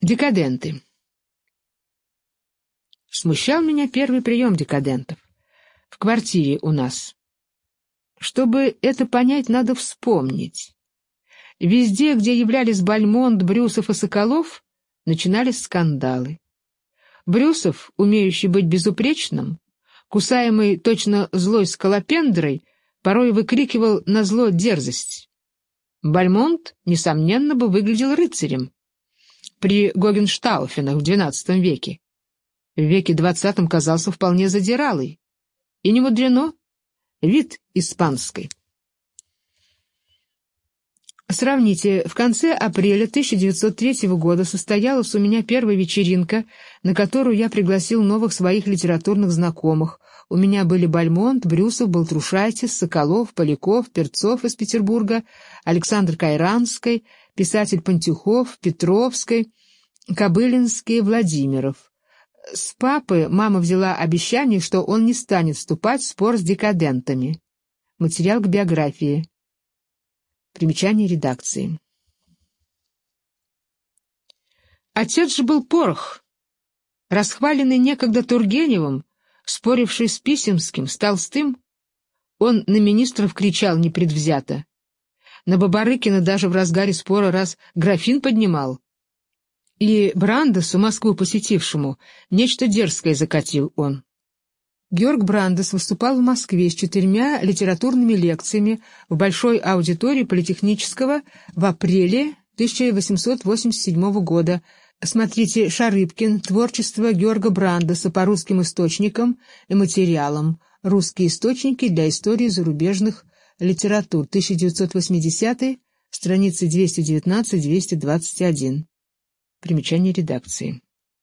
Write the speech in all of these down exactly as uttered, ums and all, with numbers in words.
Декаденты. Смущал меня первый прием декадентов. В квартире у нас. Чтобы это понять, надо вспомнить. Везде, где являлись Бальмонт, Брюсов и Соколов, начинались скандалы. Брюсов, умеющий быть безупречным, кусаемый точно злой скалопендрой, порой выкрикивал назло дерзость. Бальмонт, несомненно, бы выглядел рыцарем при Гогенштауфенах в двенадцатом веке. В веке двадцатом казался вполне задиралой. И не мудрено, вид испанской. Сравните, в конце апреля тысяча девятьсот третьего года состоялась у меня первая вечеринка, на которую я пригласил новых своих литературных знакомых. У меня были Бальмонт, Брюсов, Балтрушайтис, Соколов, Поляков, Перцов из Петербурга, Александр Кайранский, писатель Пантюхов, Петровский, Кобылинский, Владимиров. С папы мама взяла обещание, что он не станет вступать в спор с декадентами. Материал к биографии. Примечание редакции. Отец же был порох. Расхваленный некогда Тургеневым, споривший с Писемским, с Толстым, он на министров кричал непредвзято. На Бабарыкина даже в разгаре спора раз графин поднимал. И Брандесу, Москву посетившему, нечто дерзкое закатил он. Георг Брандес выступал в Москве с четырьмя литературными лекциями в Большой аудитории Политехнического в апреле тысяча восемьсот восемьдесят седьмого года. Смотрите «Шарыбкин. Творчество Георга Брандеса по русским источникам и материалам. Русские источники для истории зарубежных литератур». тысяча девятьсот восьмидесятый, страницы двести девятнадцать — двести двадцать один. Примечание редакции.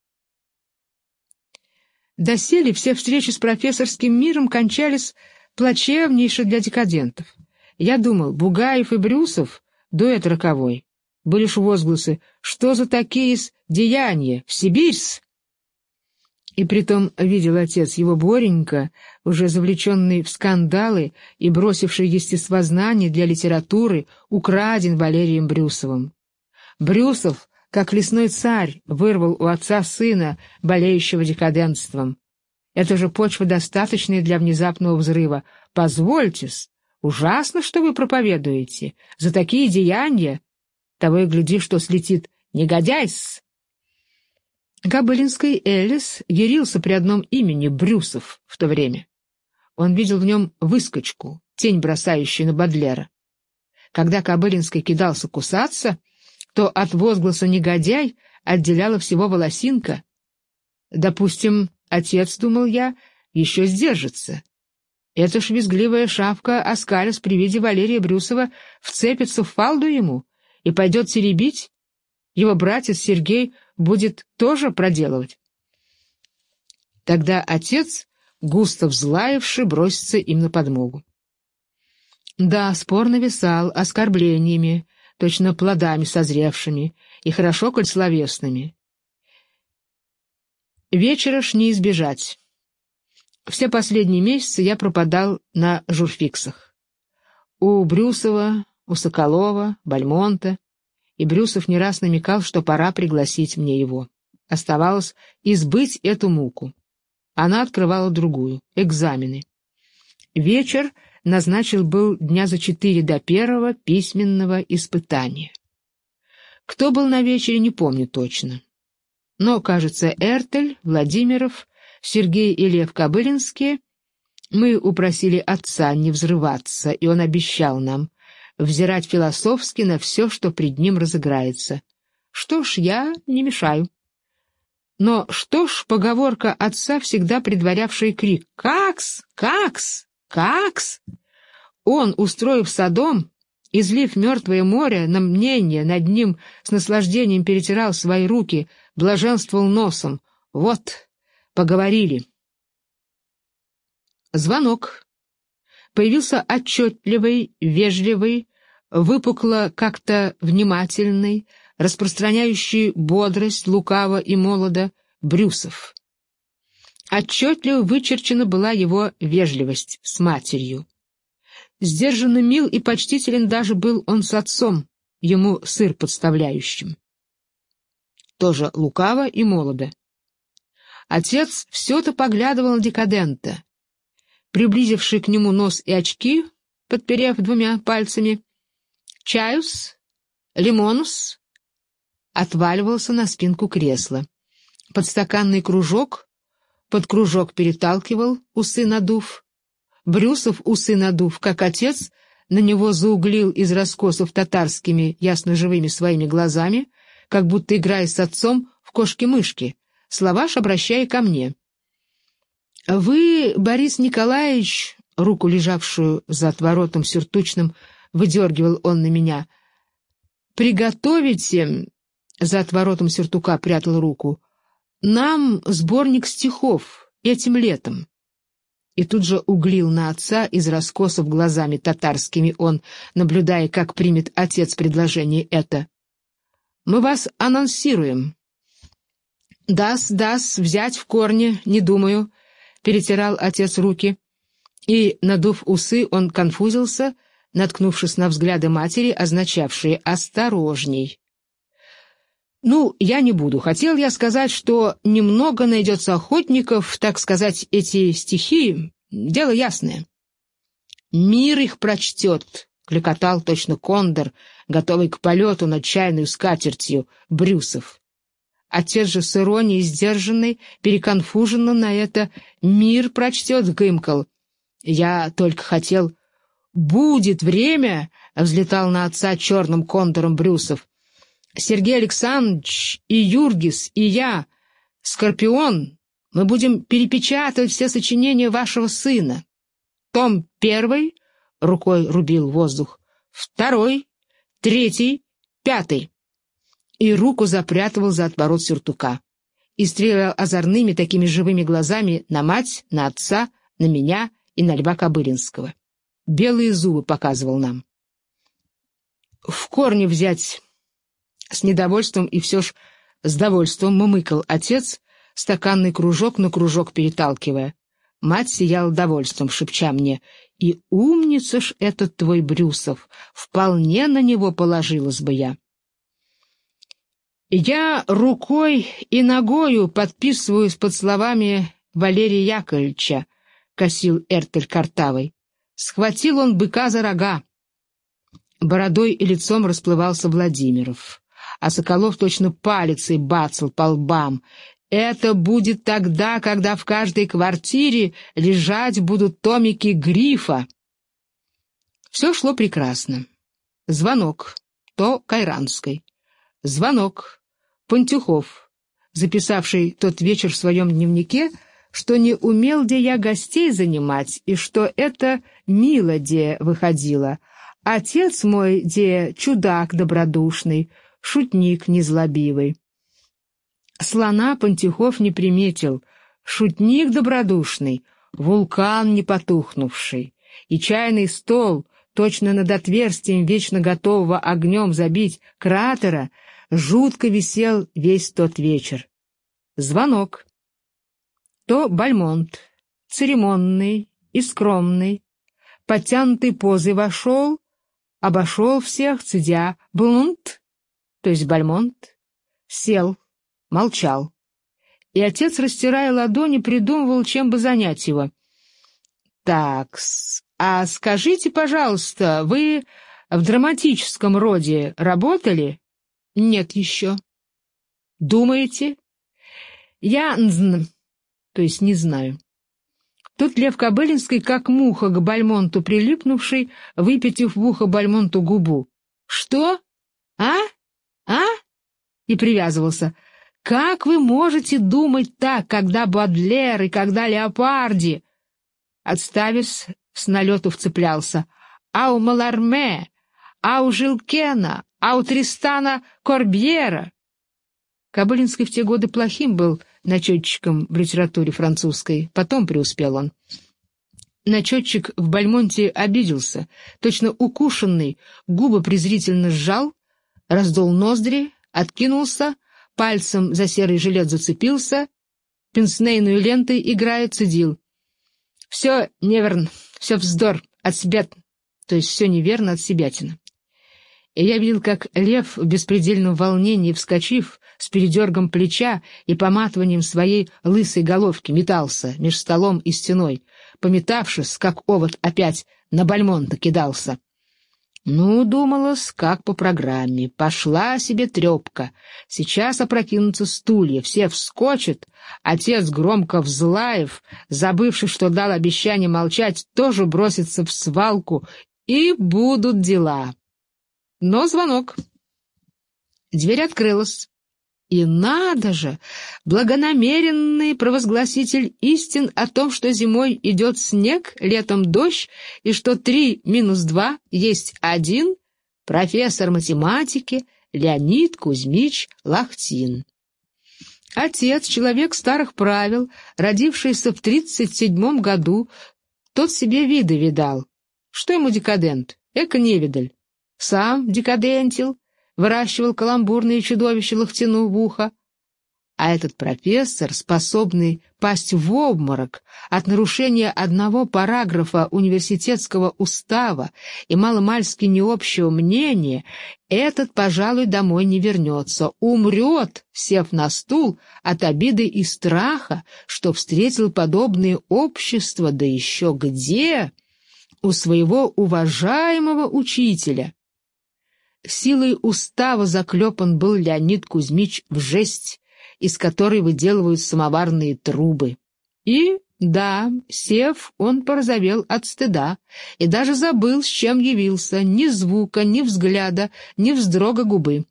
Доселе все встречи с профессорским миром кончались плачевнейше для декадентов. Я думал, Бугаев и Брюсов — дуэт роковой. Были ж возгласы: «Что за такие деяния? В Сибирь-с!» И притом видел отец его Боренька, уже завлеченный в скандалы и бросивший естествознание для литературы, украден Валерием Брюсовым. Брюсов, как лесной царь, вырвал у отца сына, болеющего декадентством. Это же почва достаточная для внезапного взрыва. Позвольте-с, ужасно, что вы проповедуете. За такие деяния того и гляди, что слетит негодяй-с. Кобылинский Элис ярился при одном имени Брюсов в то время. Он видел в нем выскочку, тень, бросающую на Бодлера. Когда Кобылинский кидался кусаться, то от возгласа «негодяй» отделяла всего волосинка. Допустим, отец, думал я, еще сдержится. Эта ж визгливая шавка, оскалясь при виде Валерия Брюсова, вцепится в фалду ему и пойдет теребить. Его братец Сергей будет тоже проделывать. Тогда отец, густо взлаявши, бросится им на подмогу. Да, спор нависал оскорблениями, точно плодами созревшими, и хорошо, коль словесными. Вечера ж не избежать. Все последние месяцы я пропадал на журфиксах. У Брюсова, у Соколова, Бальмонта, и Брюсов не раз намекал, что пора пригласить мне его. Оставалось избыть эту муку. Она открывала другую — экзамены. Вечер назначил был дня за четыре до первого письменного испытания. Кто был на вечере, не помню точно. Но, кажется, Эртель, Владимиров, Сергей и Лев Кобылинские. Мы упросили отца не взрываться, и он обещал нам взирать философски на все, что пред ним разыграется. Что ж, я не мешаю. Но что ж, поговорка отца, всегда предварявшая крик «Какс! Какс! Какс!» Он, устроив Содом, излив мертвое море на мнение, над ним с наслаждением перетирал свои руки, блаженствовал носом. Вот, поговорили. Звонок. Появился отчетливый, вежливый, выпукло как-то внимательный, распространяющий бодрость лукаво и молодо Брюсов. Отчетливо вычерчена была его вежливость с матерью. Сдержанно мил и почтителен даже был он с отцом, ему сыр подставляющим. тоже лукаво и молодо. Отец все-то поглядывал на декадента. Приблизивший к нему нос и очки, подперев двумя пальцами, «Чаюс? Лимонус?» отваливался на спинку кресла. Подстаканный кружок, под кружок переталкивал, усы надув. Брюсов, усы надув, как отец, на него зауглил из раскосов татарскими, ясно живыми своими глазами, как будто играя с отцом в кошки-мышки, словаш обращая ко мне. «Вы, Борис Николаевич», руку, лежавшую за отворотом сюртучным, выдергивал он на меня, «приготовите», за отворотом сюртука прятал руку, «нам сборник стихов этим летом». И тут же углил на отца из раскосов глазами татарскими он, наблюдая, как примет отец предложение это. «Мы вас анонсируем». «Дас, дас, взять в корне, не думаю», — перетирал отец руки. И, надув усы, он конфузился, наткнувшись на взгляды матери, означавшие «осторожней». «Ну, я не буду. Хотел я сказать, что немного найдется охотников, так сказать, эти стихи, дело ясное». «Мир их прочтет», — кликотал точно кондор, готовый к полету над чайной скатертью, Брюсов. Отец же с иронией сдержанной, переконфуженно на это «мир прочтет», гымкал. Я только хотел... «Будет время», — взлетал на отца черным кондором Брюсов. «Сергей Александрович и Юргис, и я, Скорпион, мы будем перепечатывать все сочинения вашего сына. Том первый», — рукой рубил воздух, «второй, третий, пятый». И руку запрятывал за отворот сюртука. И стрелял озорными такими живыми глазами на мать, на отца, на меня и на Льва Кобылинского. Белые зубы показывал нам. «В корне взять». С недовольством и все ж с довольством мымыкал отец, стаканный кружок на кружок переталкивая. Мать сияла довольством, шепча мне: «И умница ж этот твой Брюсов, вполне на него положилась бы я». Я рукой и ногою подписываюсь под словами Валерия Яковлевича, косил Эртель картавой. Схватил он быка за рога. Бородой и лицом расплывался Владимиров, а Соколов точно палицей бацал по лбам. Это будет тогда, когда в каждой квартире лежать будут томики Грифа. Все шло прекрасно. Звонок. То Кайранской. Звонок. Пантюхов, записавший тот вечер в своем дневнике, что не умел де я гостей занимать, и что это мило де выходило. Отец мой де чудак добродушный, шутник незлобивый. Слона Пантюхов не приметил, шутник добродушный, вулкан не потухнувший, и чайный стол, точно над отверстием вечно готового огнем забить кратера, жутко висел весь тот вечер. Звонок. То Бальмонт, церемонный и скромный, подтянутой позой вошел, обошел всех, цедя «блунт», то есть Бальмонт, сел, молчал. И отец, растирая ладони, придумывал, чем бы занять его. «Так-с, а скажите, пожалуйста, вы в драматическом роде работали?» «Нет еще». «Думаете?» «Я нзн, то есть не знаю». Тут Лев Кобылинский, как муха к Бальмонту прилипнувший, выпятив в ухо Бальмонту губу. «Что? А? А?» И привязывался. «Как вы можете думать так, когда Бодлер и когда Леопарди?» Отставец с налету вцеплялся. «А у Маларме, а у Жилкена, а у Тристана Корбьера». Кобылинский в те годы плохим был начетчиком в литературе французской, потом преуспел он. Начетчик в Бальмонте обиделся, точно укушенный, губы презрительно сжал, раздул ноздри, откинулся, пальцем за серый жилет зацепился, пенснейную лентой играя цедил. «Все неверно, все вздор, от себя, то есть все неверно от себятина». И я видел, как лев в беспредельном волнении, вскочив с передергом плеча и поматыванием своей лысой головки, метался меж столом и стеной, пометавшись, как овод, опять на Бальмонта кидался. Ну, думалось, как по программе. Пошла себе трепка. Сейчас опрокинутся стулья, все вскочат. Отец, громко взлаев, забывший, что дал обещание молчать, тоже бросится в свалку, и будут дела. Но звонок. Дверь открылась. И надо же, благонамеренный провозгласитель истин о том, что зимой идет снег, летом дождь, и что три минус два есть один, профессор математики Леонид Кузьмич Лахтин. Отец, человек старых правил, родившийся в тридцать седьмом году, тот себе виды видал. Что ему декадент? Эко-невидаль. Сам декадентил, выращивал каламбурные чудовища Лахтину в ухо. А этот профессор, способный пасть в обморок от нарушения одного параграфа университетского устава и маломальски необщего мнения, этот, пожалуй, домой не вернется, умрет, сев на стул от обиды и страха, что встретил подобное общество, да еще где, у своего уважаемого учителя. Силой устава заклепан был Леонид Кузьмич в жесть, из которой выделывают самоварные трубы. И, да, сев, он порозовел от стыда и даже забыл, с чем явился, ни звука, ни взгляда, ни вздрога губы.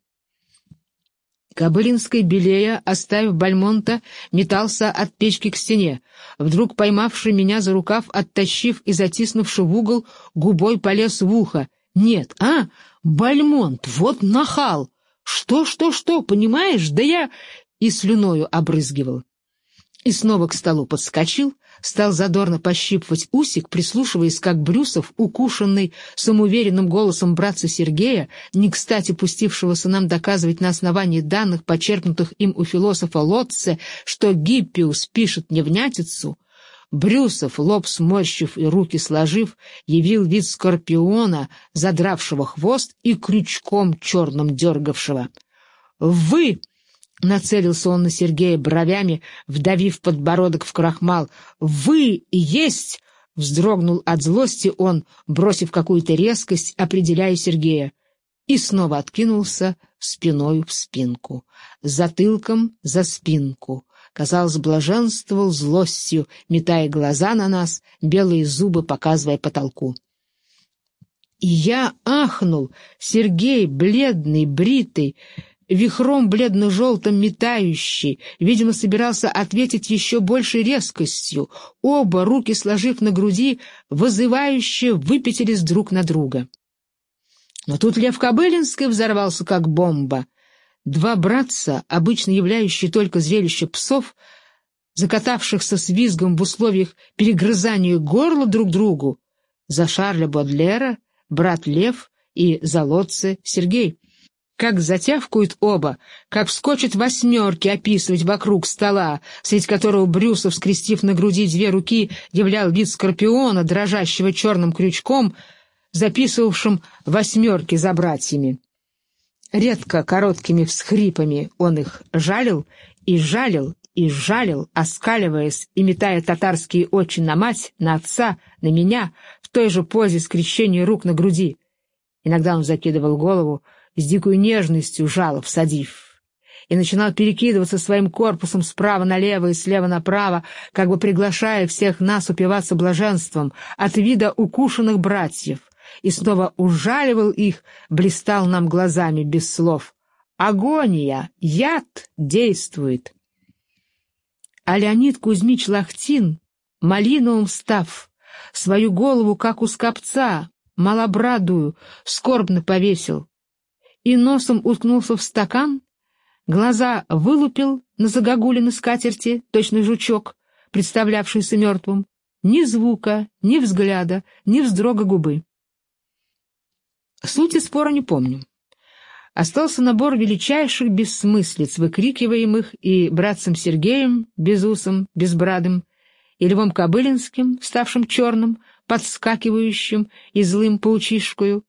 Кобылинский, белея, оставив Бальмонта, метался от печки к стене, вдруг поймавший меня за рукав, оттащив и затиснувший в угол, губой полез в ухо. «Нет, а? Бальмонт, вот нахал! Что, что, что, понимаешь? Да я...» И слюною обрызгивал. И снова к столу подскочил, стал задорно пощипывать усик, прислушиваясь, как Брюсов, укушенный самоуверенным голосом братца Сергея, не кстати пустившегося нам доказывать на основании данных, почерпнутых им у философа Лотце, что Гиппиус пишет невнятицу, Брюсов, лоб сморщив и руки сложив, явил вид скорпиона, задравшего хвост и крючком черным дергавшего. «Вы!» — нацелился он на Сергея бровями, вдавив подбородок в крахмал. «Вы есть!» — вздрогнул от злости он, бросив какую-то резкость, определяя Сергея, и снова откинулся спиною в спинку, затылком за спинку. Казалось, блаженствовал злостью, метая глаза на нас, белые зубы показывая потолку. И я ахнул. Сергей, бледный, бритый, вихром бледно-желтым метающий, видимо, собирался ответить еще большей резкостью. Оба, руки сложив на груди, вызывающе выпятились друг на друга. Но тут Лев Кобылинский взорвался, как бомба. Два братца, обычно являющие только зрелище псов, закатавшихся с визгом в условиях перегрызания горла друг другу, за Шарля Бодлера, брат Лев, и за Лотце Сергей. Как затявкают оба, как вскочат восьмерки описывать вокруг стола, среди которого Брюсов, скрестив на груди две руки, являл вид скорпиона, дрожащего черным крючком, записывавшим восьмерки за братьями. Редко короткими всхрипами он их жалил и жалил и жалил, оскаливаясь и метая татарские очи на мать, на отца, на меня, в той же позе скрещения рук на груди. Иногда он закидывал голову, с дикой нежностью жало всадив, и начинал перекидываться своим корпусом справа налево и слева направо, как бы приглашая всех нас упиваться блаженством от вида укушенных братьев, и снова ужаливал их, блистал нам глазами без слов. Агония, яд действует. А Леонид Кузьмич Лахтин, малиновым став, свою голову, как у скопца, малобрадую, скорбно повесил, и носом уткнулся в стакан, глаза вылупил на загогулиной скатерти, точно жучок, представлявшийся мертвым, ни звука, ни взгляда, ни вздрога губы. Сути спора не помню. Остался набор величайших бессмыслиц, выкрикиваемых и братцем Сергеем, безусом, безбрадым, и Львом Кобылинским, ставшим черным, подскакивающим и злым паучишкою,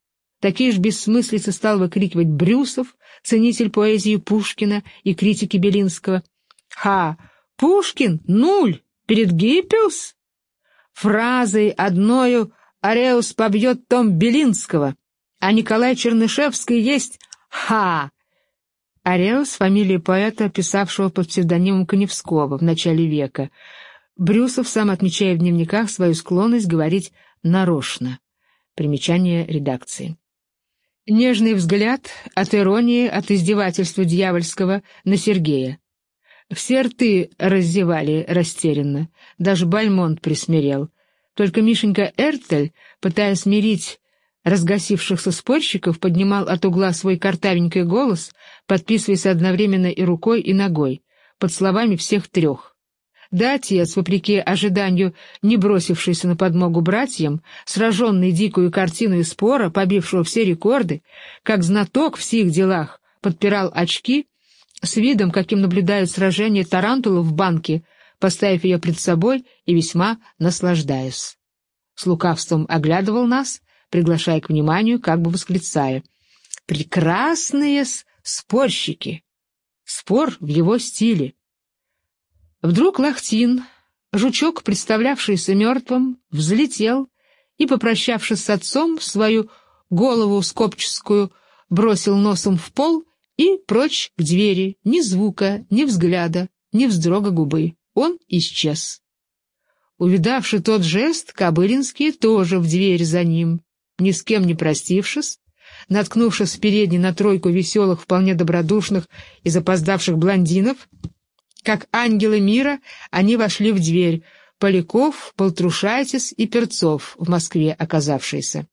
Такие же бессмыслицы стал выкрикивать Брюсов, ценитель поэзии Пушкина и критики Белинского. «Ха! Пушкин? Нуль! Перед Гиппиус?» Фразой одною Ареус побьет том Белинского, а Николай Чернышевский есть «Ха!». Ареус — фамилия поэта, писавшего под псевдонимом Каневского в начале века. Брюсов сам отмечает в дневниках свою склонность говорить нарочно. Примечание редакции. Нежный взгляд от иронии, от издевательства дьявольского на Сергея. Все рты раззевали растерянно, даже Бальмонт присмирел. Только Мишенька Эртель, пытаясь смирить разгасившихся спорщиков, поднимал от угла свой картавенький голос, подписываясь одновременно и рукой, и ногой, под словами всех трех. Да, отец, вопреки ожиданию, не бросившийся на подмогу братьям, сраженный дикую картиной спора, побившего все рекорды, как знаток в сих делах, подпирал очки, с видом, каким наблюдают сражение тарантулов в банке, поставив ее пред собой и весьма наслаждаясь. С лукавством оглядывал нас, приглашая к вниманию, как бы восклицая: «Прекрасные спорщики!» Спор в его стиле. Вдруг Лахтин, жучок, представлявшийся мертвым, взлетел и, попрощавшись с отцом, свою голову скопческую бросил носом в пол и прочь к двери, ни звука, ни взгляда, ни вздрога губы. Он исчез. Увидавший тот жест, Кобылинские тоже в дверь за ним, ни с кем не простившись, наткнувшись в передней на тройку веселых, вполне добродушных и запоздавших блондинов, как ангелы мира, они вошли в дверь, Поляков, Полтрушайтис и Перцов, в Москве оказавшиеся.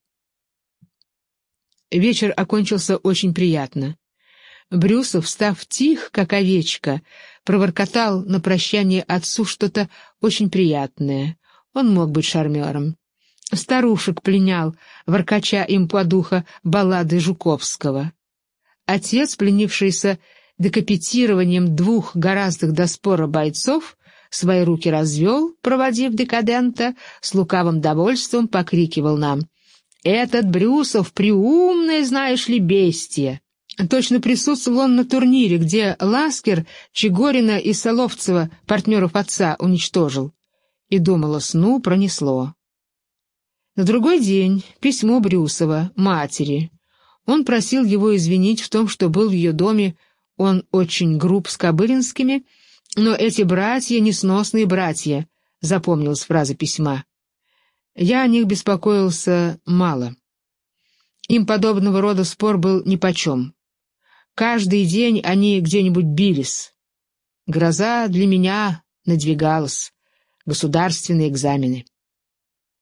Вечер окончился очень приятно. Брюсов, став тих, как овечка, проворкотал на прощание отцу что-то очень приятное. Он мог быть шармером. Старушек пленял, воркача им по духу баллады Жуковского. Отец, пленившийся декапитированием двух гораздых до спора бойцов, свои руки развел, проводив декадента, с лукавым довольством покрикивал нам: «Этот Брюсов приумное, знаешь ли, бестие!» Точно присутствовал он на турнире, где Ласкер, Чегорина и Соловцева, партнеров отца, уничтожил. И думала, сну пронесло. На другой день письмо Брюсова, матери. Он просил его извинить в том, что был в ее доме, он очень груб с Кобылинскими, но эти братья — несносные братья, запомнилась фраза письма. Я о них беспокоился мало. Им подобного рода спор был нипочем. Каждый день они где-нибудь бились. Гроза для меня надвигалась. Государственные экзамены.